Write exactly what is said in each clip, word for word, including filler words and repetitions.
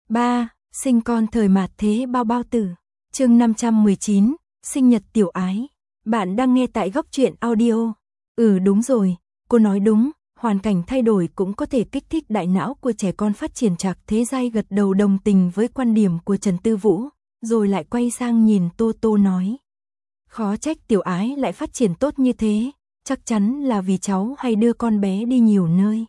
ba. Sinh con thời mạt thế bao bao tử. Chương năm trăm mười chín, sinh nhật tiểu ái. Bạn đang nghe tại Góc Truyện Audio. Ừ đúng rồi, cô nói đúng, hoàn cảnh thay đổi cũng có thể kích thích đại não của trẻ con phát triển. Trạc Thế Giai gật đầu đồng tình với quan điểm của Trần Tư Vũ, rồi lại quay sang nhìn Tô Tô nói. Khó trách tiểu ái lại phát triển tốt như thế, chắc chắn là vì cháu hay đưa con bé đi nhiều nơi.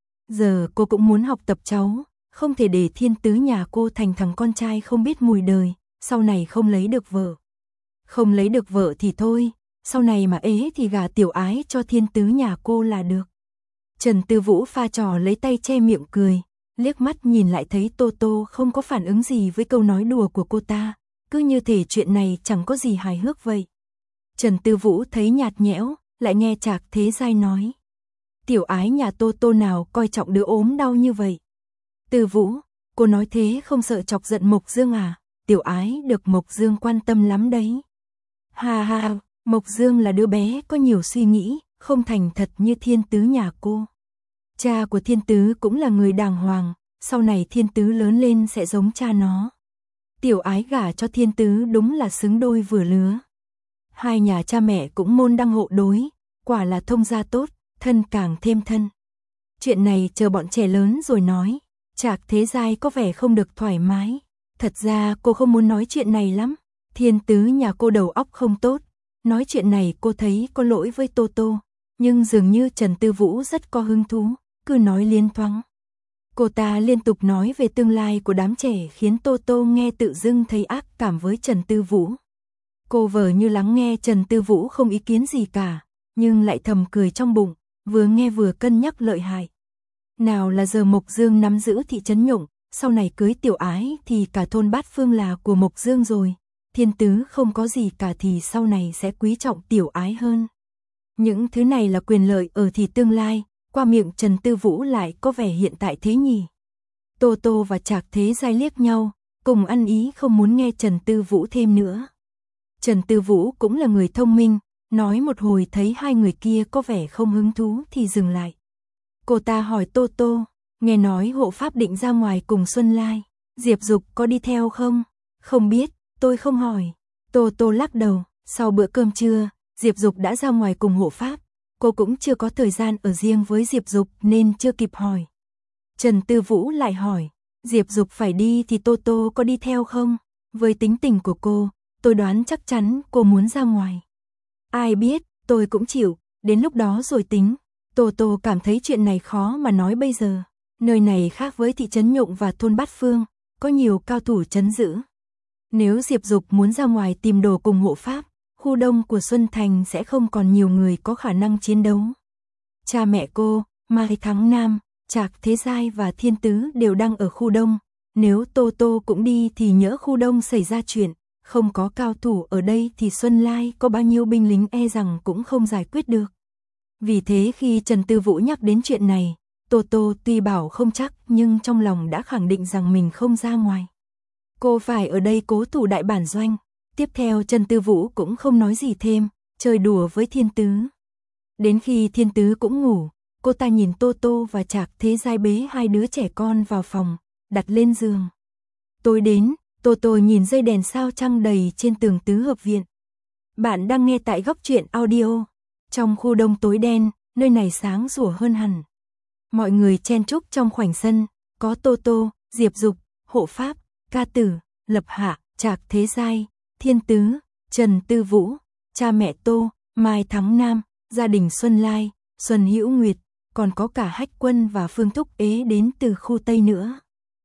Giờ cô cũng muốn học tập cháu, không thể để Thiên Tứ nhà cô thành thằng con trai không biết mùi đời, sau này không lấy được vợ. Không lấy được vợ thì thôi, sau này mà ế thì gả tiểu ái cho Thiên Tứ nhà cô là được. Trần Tư Vũ pha trò lấy tay che miệng cười, liếc mắt nhìn lại thấy Tô Tô không có phản ứng gì với câu nói đùa của cô ta, cứ như thể chuyện này chẳng có gì hài hước vậy. Trần Tư Vũ thấy nhạt nhẽo, lại nghe Trạc Thế Giai nói. Tiểu ái nhà Tô Tô nào coi trọng đứa ốm đau như vậy. Tư Vũ, cô nói thế không sợ chọc giận Mộc Dương à? Tiểu ái được Mộc Dương quan tâm lắm đấy. Ha ha, Mộc Dương là đứa bé có nhiều suy nghĩ, không thành thật như Thiên Tứ nhà cô. Cha của Thiên Tứ cũng là người đàng hoàng, sau này Thiên Tứ lớn lên sẽ giống cha nó. Tiểu ái gả cho Thiên Tứ đúng là xứng đôi vừa lứa. Hai nhà cha mẹ cũng môn đăng hộ đối, quả là thông gia tốt, thân càng thêm thân. Chuyện này chờ bọn trẻ lớn rồi nói. Trạc Thế Giai có vẻ không được thoải mái. Thật ra cô không muốn nói chuyện này lắm. Thiên Tứ nhà cô đầu óc không tốt. Nói chuyện này cô thấy có lỗi với Tô Tô. Nhưng dường như Trần Tư Vũ rất có hứng thú, cứ nói liên thoáng. Cô ta liên tục nói về tương lai của đám trẻ khiến Tô Tô nghe tự dưng thấy ác cảm với Trần Tư Vũ. Cô vờ như lắng nghe Trần Tư Vũ không ý kiến gì cả, nhưng lại thầm cười trong bụng, vừa nghe vừa cân nhắc lợi hại. Nào là giờ Mộc Dương nắm giữ thị trấn Nhụng, sau này cưới tiểu ái thì cả thôn Bát Phương là của Mộc Dương rồi. Thiên Tứ không có gì cả thì sau này sẽ quý trọng tiểu ái hơn. Những thứ này là quyền lợi ở thì tương lai, qua miệng Trần Tư Vũ lại có vẻ hiện tại thế nhỉ. Tô Tô và Trạc Thế Giai liếc nhau, cùng ăn ý không muốn nghe Trần Tư Vũ thêm nữa. Trần Tư Vũ cũng là người thông minh, nói một hồi thấy hai người kia có vẻ không hứng thú thì dừng lại. Cô ta hỏi Tô Tô, nghe nói hộ pháp định ra ngoài cùng Xuân Lai, Diệp Dục có đi theo không? Không biết, tôi không hỏi. Tô Tô lắc đầu, sau bữa cơm trưa, Diệp Dục đã ra ngoài cùng hộ pháp, cô cũng chưa có thời gian ở riêng với Diệp Dục nên chưa kịp hỏi. Trần Tư Vũ lại hỏi, Diệp Dục phải đi thì Tô Tô có đi theo không? Với tính tình của cô, tôi đoán chắc chắn cô muốn ra ngoài. Ai biết, tôi cũng chịu, đến lúc đó rồi tính. Tô Tô cảm thấy chuyện này khó mà nói bây giờ. Nơi này khác với thị trấn Nhụng và thôn Bát Phương, có nhiều cao thủ trấn giữ. Nếu Diệp Dục muốn ra ngoài tìm đồ cùng hộ pháp, khu đông của Xuân Thành sẽ không còn nhiều người có khả năng chiến đấu. Cha mẹ cô, Mai Thắng Nam, Trạc Thế Giai và Thiên Tứ đều đang ở khu đông. Nếu Tô Tô cũng đi thì nhỡ khu đông xảy ra chuyện, không có cao thủ ở đây thì Xuân Lai có bao nhiêu binh lính e rằng cũng không giải quyết được. Vì thế khi Trần Tư Vũ nhắc đến chuyện này, Tô Tô tuy bảo không chắc nhưng trong lòng đã khẳng định rằng mình không ra ngoài. Cô phải ở đây cố thủ đại bản doanh. Tiếp theo Trần Tư Vũ cũng không nói gì thêm, chơi đùa với Thiên Tứ. Đến khi Thiên Tứ cũng ngủ, cô ta nhìn Tô Tô và Trạc Thế Giai bế hai đứa trẻ con vào phòng, đặt lên giường. Tối đến, Tô Tô nhìn dây đèn sao trăng đầy trên tường tứ hợp viện. Bạn đang nghe tại Góc Truyện Audio. Trong khu đông tối đen, nơi này sáng sủa hơn hẳn. Mọi người chen chúc trong khoảnh sân, có Tô Tô, Diệp Dục, hộ pháp, Ca Tử, Lập Hạ, Trạc Thế Giai, Thiên Tứ, Trần Tư Vũ, cha mẹ Tô, Mai Thắng Nam, gia đình Xuân Lai, Xuân Hữu Nguyệt, còn có cả Hách Quân và Phương Thúc Ế đến từ khu Tây nữa.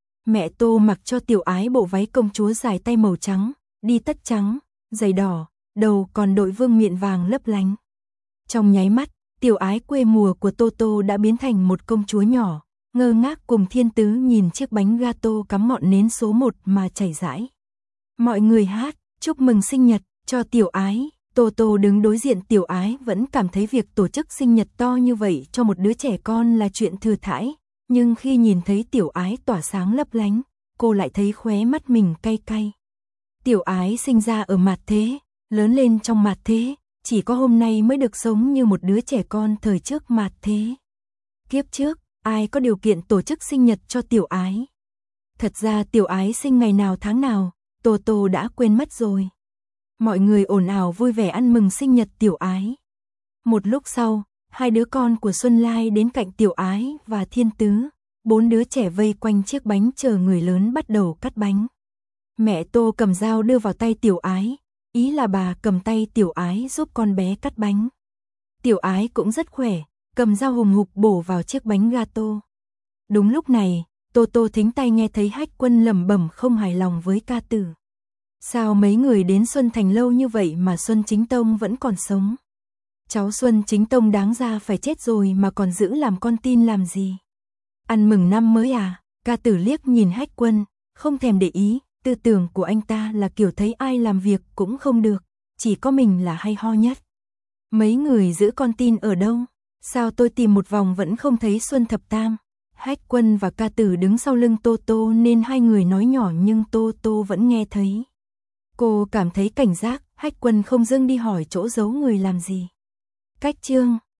Mẹ Tô mặc cho tiểu ái bộ váy công chúa dài tay màu trắng, đi tất trắng, giày đỏ, đầu còn đội vương miện vàng lấp lánh. Trong nháy mắt, tiểu ái quê mùa của Tô Tô đã biến thành một công chúa nhỏ, ngơ ngác cùng Thiên Tứ nhìn chiếc bánh gato cắm ngọn nến số một mà chảy rãi. Mọi người hát, chúc mừng sinh nhật, cho tiểu ái. Tô Tô đứng đối diện tiểu ái vẫn cảm thấy việc tổ chức sinh nhật to như vậy cho một đứa trẻ con là chuyện thừa thãi. Nhưng khi nhìn thấy tiểu ái tỏa sáng lấp lánh, cô lại thấy khóe mắt mình cay cay. Tiểu ái sinh ra ở mạt thế, lớn lên trong mạt thế, chỉ có hôm nay mới được sống như một đứa trẻ con thời trước mạt thế. Kiếp trước, ai có điều kiện tổ chức sinh nhật cho tiểu ái? Thật ra Tiểu Ái sinh ngày nào tháng nào, Tô Tô đã quên mất rồi. Mọi người ồn ào vui vẻ ăn mừng sinh nhật Tiểu Ái. Một lúc sau, hai đứa con của Xuân Lai đến cạnh Tiểu Ái và Thiên Tứ, bốn đứa trẻ vây quanh chiếc bánh chờ người lớn bắt đầu cắt bánh. Mẹ Tô cầm dao đưa vào tay Tiểu Ái, ý là bà cầm tay Tiểu Ái giúp con bé cắt bánh. Tiểu Ái cũng rất khỏe, cầm dao hùng hục bổ vào chiếc bánh gato. Đúng lúc này, Tô Tô thính tai nghe thấy Hách Quân lẩm bẩm không hài lòng với ca tử. Sao mấy người đến Xuân Thành lâu như vậy mà Xuân Chính Tông vẫn còn sống? Cháu Xuân Chính Tông đáng ra phải chết rồi mà còn giữ làm con tin làm gì? Ăn mừng năm mới à? Ca tử liếc nhìn Hách Quân, không thèm để ý, tư tưởng của anh ta là kiểu thấy ai làm việc cũng không được, chỉ có mình là hay ho nhất. Mấy người giữ con tin ở đâu? Sao tôi tìm một vòng vẫn không thấy Xuân Thập Tam? Hách Quân và ca tử đứng sau lưng Tô Tô nên hai người nói nhỏ nhưng Tô Tô vẫn nghe thấy. Cô cảm thấy cảnh giác, Hách Quân không dưng đi hỏi chỗ giấu người làm gì. Cách chương